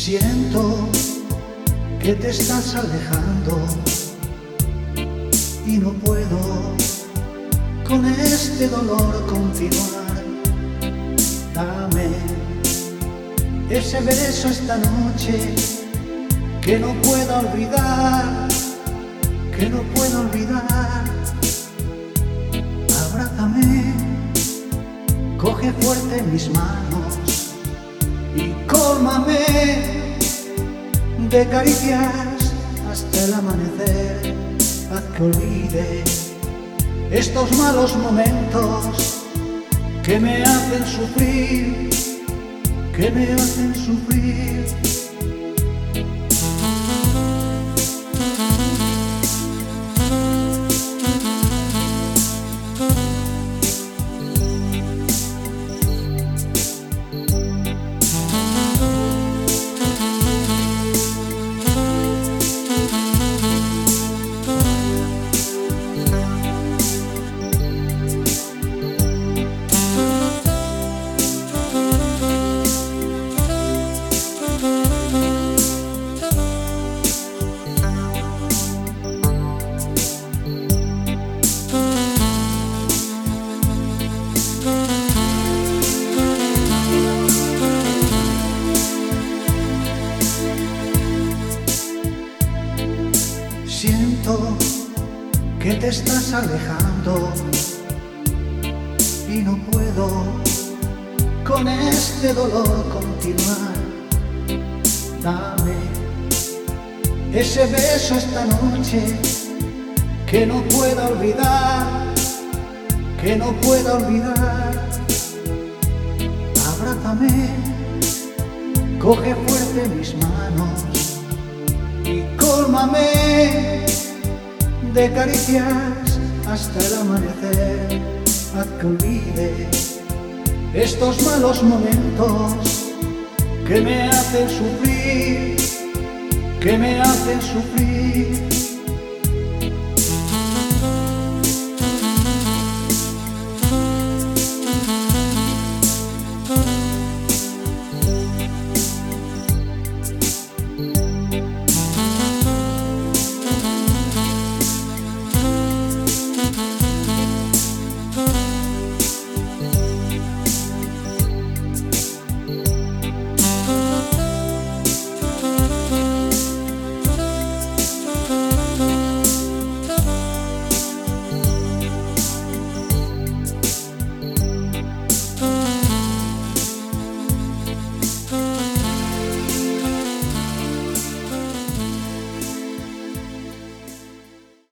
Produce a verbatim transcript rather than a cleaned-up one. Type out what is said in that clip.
Siento que te estás alejando y no puedo con este dolor continuar. Dame ese beso esta noche que no puedo olvidar, que no puedo olvidar. Abrázame, coge fuerte mis manos y cólmame de caricias hasta el amanecer. Haz que olvide estos malos momentos que me hacen sufrir, que me hacen sufrir. Siento que te estás alejando y no puedo con este dolor continuar. Dame ese beso esta noche que no puedo olvidar, que no puedo olvidar. Abrázame, coge fuerte mis manos y cólmame de caricias hasta el amanecer. Haz que olvide estos malos momentos que me hacen sufrir, que me hacen sufrir.